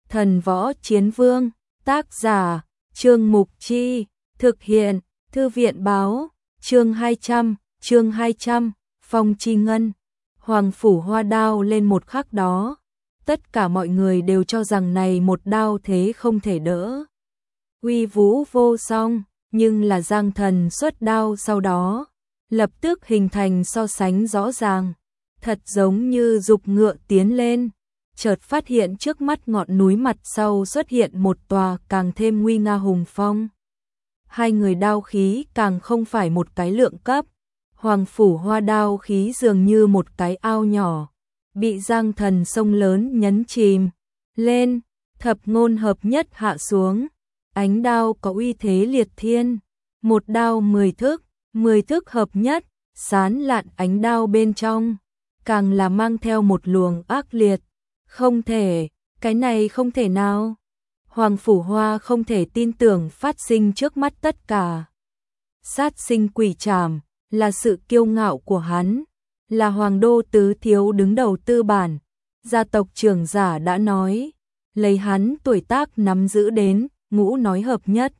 Thần Võ Chiến Vương, tác giả, Trương Mục Chi, thực hiện, Thư viện báo, chương 200, Phong Chi Ngân. Hoàng phủ hoa đao lên một khắc đó, tất cả mọi người đều cho rằng này một đao thế không thể đỡ. Uy vũ vô song, nhưng là Giang Thần xuất đao sau đó, lập tức hình thành so sánh rõ ràng, thật giống như dục ngựa tiến lên, chợt phát hiện trước mắt ngọn núi mặt sau xuất hiện một tòa càng thêm nguy nga hùng phong. Hai người đao khí càng không phải một cái lượng cấp, Hoàng phủ hoa đao khí dường như một cái ao nhỏ, bị Giang Thần sông lớn nhấn chìm lên, thập ngôn hợp nhất hạ xuống, ánh đao có uy thế liệt thiên, một đao 10 thức hợp nhất, sán lạn ánh đao bên trong, càng là mang theo một luồng ác liệt, không thể, cái này không thể nào. Hoàng phủ hoa không thể tin tưởng phát sinh trước mắt tất cả. Sát sinh quỷ trảm là sự kiêu ngạo của hắn, là hoàng đô tứ thiếu đứng đầu tư bản. Gia tộc trưởng giả đã nói, lấy hắn tuổi tác nắm giữ đến, ngũ nói hợp nhất.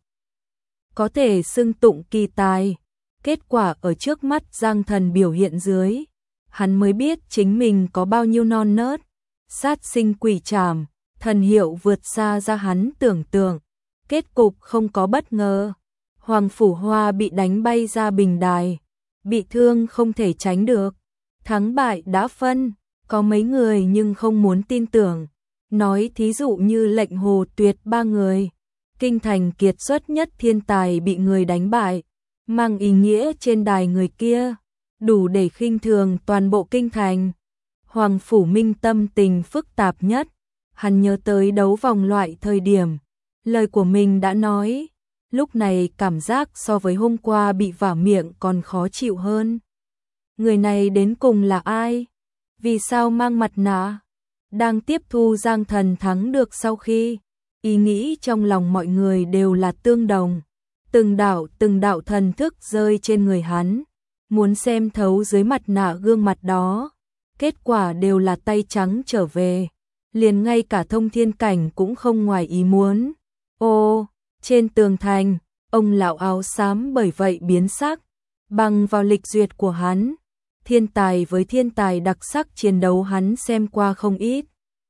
Có thể xưng tụng kỳ tài, kết quả ở trước mắt Giang Thần biểu hiện dưới, hắn mới biết chính mình có bao nhiêu non nớt. Sát sinh quỷ trảm, thần hiệu vượt xa ra hắn tưởng tượng, kết cục không có bất ngờ. Hoàng phủ hoa bị đánh bay ra bình đài, bị thương không thể tránh được. Thắng bại đã phân, có mấy người nhưng không muốn tin tưởng. Nói thí dụ như Lệnh Hồ Tuyệt ba người, kinh thành kiệt xuất nhất thiên tài bị người đánh bại, mang ý nghĩa trên đài người kia, đủ để khinh thường toàn bộ kinh thành. Hoàng phủ Minh tâm tình phức tạp nhất, hắn nhớ tới đấu vòng loại thời điểm, lời của mình đã nói, lúc này cảm giác so với hôm qua bị vả miệng còn khó chịu hơn. Người này đến cùng là ai? Vì sao mang mặt nạ? Đang tiếp thu Giang Thần thắng được sau khi, ý nghĩ trong lòng mọi người đều là tương đồng. Từng đạo thần thức rơi trên người hắn, muốn xem thấu dưới mặt nạ gương mặt đó. Kết quả đều là tay trắng trở về, liền ngay cả Thông Thiên Cảnh cũng không ngoài ý muốn. Ô, trên tường thành, ông lão áo xám bởi vậy biến sắc, bằng vào lịch duyệt của hắn, thiên tài với thiên tài đặc sắc chiến đấu hắn xem qua không ít.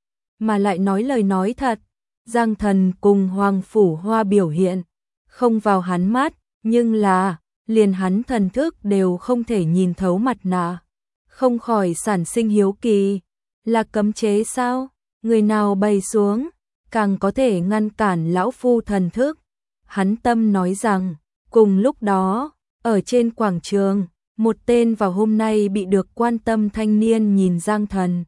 Mà lại nói lời nói thật, Giang Thần cùng Hoàng phủ hoa biểu hiện, không vào hắn mắt, nhưng là, liền hắn thần thức đều không thể nhìn thấu mặt nạ. Không khỏi sản sinh hiếu kỳ, là cấm chế sao? Người nào bày xuống, càng có thể ngăn cản lão phu thần thức. Hắn tâm nói rằng, cùng lúc đó, ở trên quảng trường, một tên vào hôm nay bị được quan tâm thanh niên nhìn Giang Thần.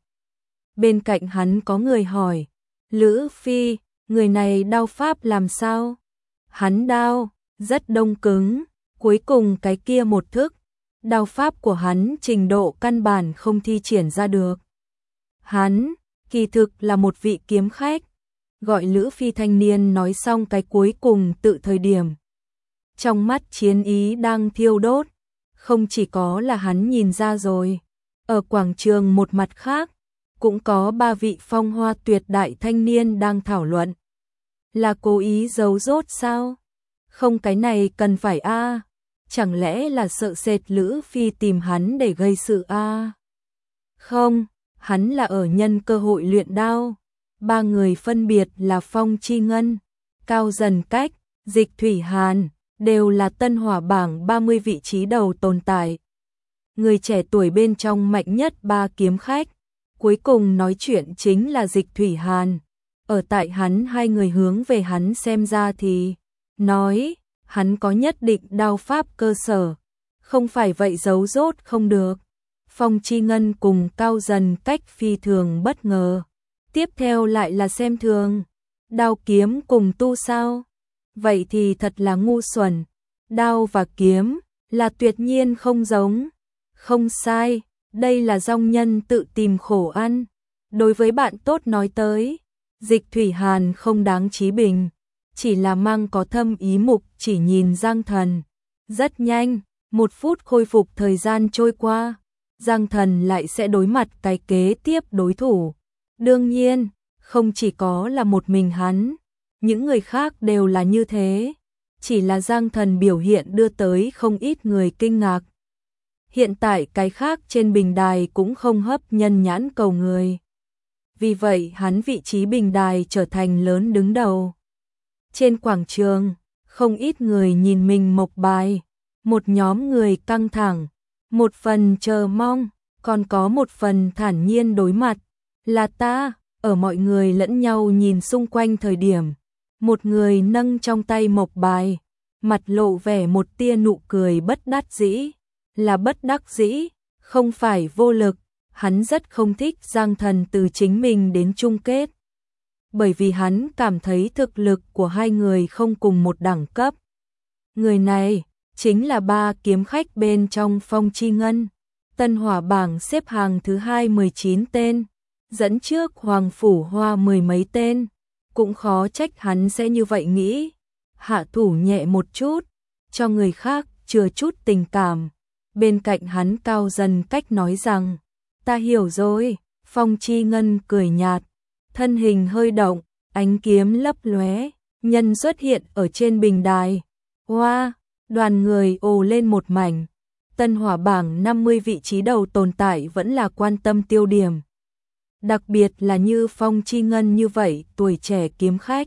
Bên cạnh hắn có người hỏi, Lữ Phi, người này đao pháp làm sao? Hắn đao, rất đông cứng, cuối cùng cái kia một thức. Đao pháp của hắn trình độ căn bản không thi triển ra được. Hắn, kỳ thực là một vị kiếm khách, gọi Lữ Phi thanh niên nói xong cái cuối cùng tự thời điểm. Trong mắt chiến ý đang thiêu đốt, không chỉ có là hắn nhìn ra rồi. Ở quảng trường một mặt khác, cũng có ba vị phong hoa tuyệt đại thanh niên đang thảo luận. Là cố ý giấu rốt sao? Không, cái này cần phải a. Chẳng lẽ là sợ sệt Lữ Phi tìm hắn để gây sự a? Không, hắn là ở nhân cơ hội luyện đao. Ba người phân biệt là Phong Chi Ngân, Cao Dần Cách, Dịch Thủy Hàn, đều là tân hỏa bảng 30 vị trí đầu tồn tại. Người trẻ tuổi bên trong mạnh nhất ba kiếm khách. Cuối cùng nói chuyện chính là Dịch Thủy Hàn. Ở tại hắn hai người hướng về hắn xem ra thì nói hắn có nhất định đao pháp cơ sở, không phải vậy giấu rốt không được. Phong Chi Ngân cùng Cao Dần Cách phi thường bất ngờ. Tiếp theo lại là xem thường, đao kiếm cùng tu sao? Vậy thì thật là ngu xuẩn, đao và kiếm là tuyệt nhiên không giống. Không sai, đây là dong nhân tự tìm khổ ăn. Đối với bạn tốt nói tới, Dịch Thủy Hàn không đáng chí bình, chỉ là mang có thâm ý mục chỉ nhìn Giang Thần. Rất nhanh, 1 phút khôi phục thời gian trôi qua, Giang Thần lại sẽ đối mặt cái kế tiếp đối thủ. Đương nhiên, không chỉ có là một mình hắn, những người khác đều là như thế, chỉ là Giang Thần biểu hiện đưa tới không ít người kinh ngạc. Hiện tại cái khác trên bình đài cũng không hấp nhân nhãn cầu người. Vì vậy hắn vị trí bình đài trở thành lớn đứng đầu. Trên quảng trường, không ít người nhìn mình mộc bài, một nhóm người căng thẳng, một phần chờ mong, còn có một phần thản nhiên đối mặt. Là ta, ở mọi người lẫn nhau nhìn xung quanh thời điểm, một người nâng trong tay mộc bài, mặt lộ vẻ một tia nụ cười bất đắc dĩ, là bất đắc dĩ, không phải vô lực, hắn rất không thích Giang Thần từ chính mình đến chung kết. Bởi vì hắn cảm thấy thực lực của hai người không cùng một đẳng cấp. Người này chính là ba kiếm khách bên trong Phong Chi Ngân, Tân Hỏa bảng xếp hàng thứ 19 tên, dẫn trước Hoàng Phủ Hoa mười mấy tên, cũng khó trách hắn sẽ như vậy nghĩ. Hạ thủ nhẹ một chút, cho người khác chừa chút tình cảm. Bên cạnh hắn Cao Dần Cách nói rằng, ta hiểu rồi. Phong Chi Ngân cười nhạt, thân hình hơi động, ánh kiếm lấp lóe, nhân xuất hiện ở trên bình đài. Hoa, đoàn người ồ lên một mảnh. Tân Hỏa bảng 50 vị trí đầu tồn tại vẫn là quan tâm tiêu điểm. Đặc biệt là như Phong Chi Ngân như vậy, tuổi trẻ kiếm khách.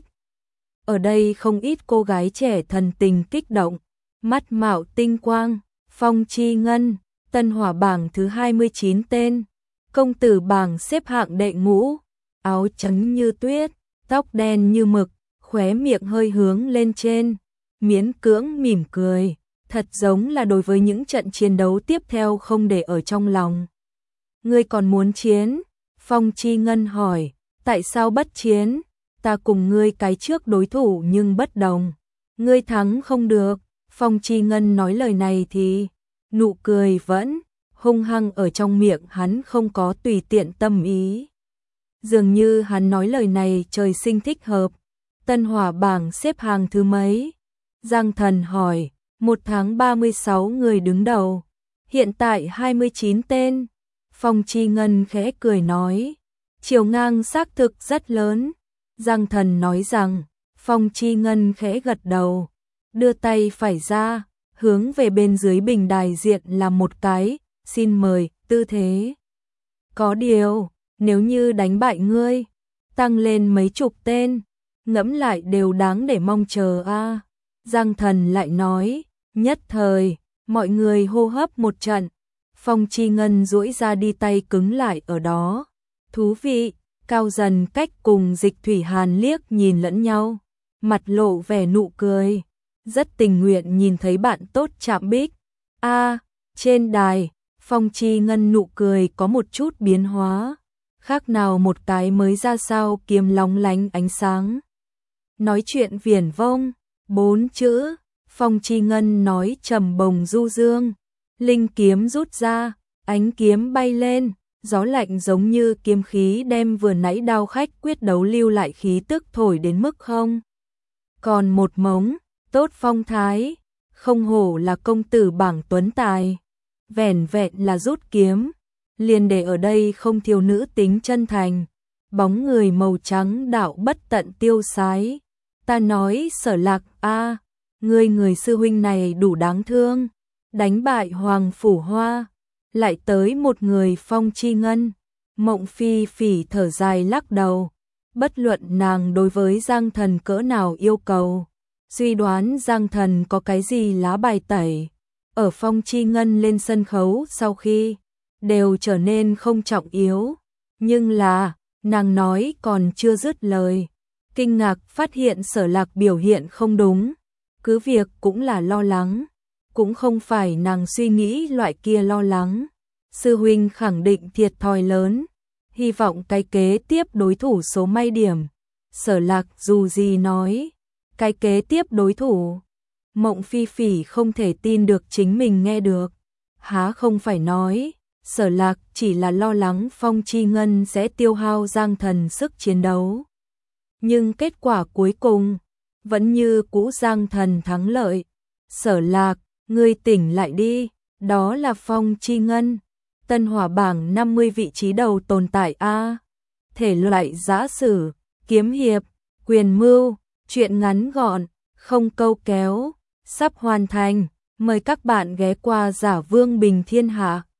Ở đây không ít cô gái trẻ thần tình kích động, mắt mạo tinh quang. Phong Chi Ngân, Tân Hỏa bảng thứ 29 tên, công tử bảng xếp hạng đệ ngũ, áo trắng như tuyết, tóc đen như mực, khóe miệng hơi hướng lên trên, miễn cưỡng mỉm cười, thật giống là đối với những trận chiến đấu tiếp theo không để ở trong lòng. Ngươi còn muốn chiến? Phong Chi Ngân hỏi, tại sao bất chiến? Ta cùng ngươi cái trước đối thủ nhưng bất đồng. Ngươi thắng không được. Phong Chi Ngân nói lời này thì nụ cười vẫn hung hăng ở trong miệng hắn, không có tùy tiện tâm ý. Dường như hắn nói lời này trời sinh thích hợp. Tân Hỏa bảng xếp hàng thứ mấy? Giang Thần hỏi. 1 tháng 36 người đứng đầu, hiện tại 29 tên. Phong Chi Ngân khẽ cười nói, chiều ngang xác thực rất lớn. Giang Thần nói rằng, Phong Chi Ngân khẽ gật đầu, đưa tay phải ra, hướng về bên dưới bình đài diện làm một cái, xin mời, tư thế. Có điều, nếu như đánh bại ngươi, tăng lên mấy chục tên, ngẫm lại đều đáng để mong chờ a. Giang Thần lại nói, nhất thời, mọi người hô hấp một trận. Phong Chi Ngân duỗi ra đi tay cứng lại ở đó. Thú vị. Cao Dần Cách cùng Dịch Thủy Hàn liếc nhìn lẫn nhau, mặt lộ vẻ nụ cười, rất tình nguyện nhìn thấy bạn tốt chạm bích. Trên đài, Phong Chi Ngân nụ cười có một chút biến hóa, khác nào một cái mới ra sao kiếm lóng lánh ánh sáng. Nói chuyện viển vông, 4 chữ, Phong Chi Ngân nói trầm bồng du dương, linh kiếm rút ra, ánh kiếm bay lên. Gió lạnh giống như kiếm khí đem vừa nãy đao khách quyết đấu lưu lại khí tức thổi đến mức không. Còn một mống, tốt phong thái, không hổ là công tử bảng tuấn tài. Vẻn vẹn là rút kiếm, liền để ở đây không thiếu nữ tính chân thành. Bóng người màu trắng đạo bất tận tiêu sái. Ta nói Sở Lạc người sư huynh này đủ đáng thương. Đánh bại Hoàng Phủ Hoa. Lại tới một người Phong Chi Ngân. Mộng Phi Phỉ thở dài lắc đầu. Bất luận nàng đối với Giang Thần cỡ nào yêu cầu, suy đoán Giang Thần có cái gì lá bài tẩy, ở Phong Chi Ngân lên sân khấu sau khi, đều trở nên không trọng yếu. Nhưng là, nàng nói còn chưa dứt lời, kinh ngạc phát hiện Sở Lạc biểu hiện không đúng, cứ việc cũng là lo lắng. Cũng không phải nàng suy nghĩ loại kia lo lắng. Sư huynh khẳng định thiệt thòi lớn, hy vọng cái kế tiếp đối thủ số may điểm. Sở Lạc dù gì nói, cái kế tiếp đối thủ. Mộng Phi Phỉ không thể tin được chính mình nghe được. Há không phải nói, Sở Lạc chỉ là lo lắng Phong Chi Ngân sẽ tiêu hao Giang Thần sức chiến đấu. Nhưng kết quả cuối cùng, vẫn như cũ Giang Thần thắng lợi. Sở Lạc, ngươi tỉnh lại đi, đó là Phong Chi Ngân, Tân Hỏa bảng 50 vị trí đầu tồn tại thể loại giã sử, kiếm hiệp, quyền mưu, truyện ngắn gọn, không câu kéo, sắp hoàn thành. Mời các bạn ghé qua Giả Vương Bình Thiên Hạ.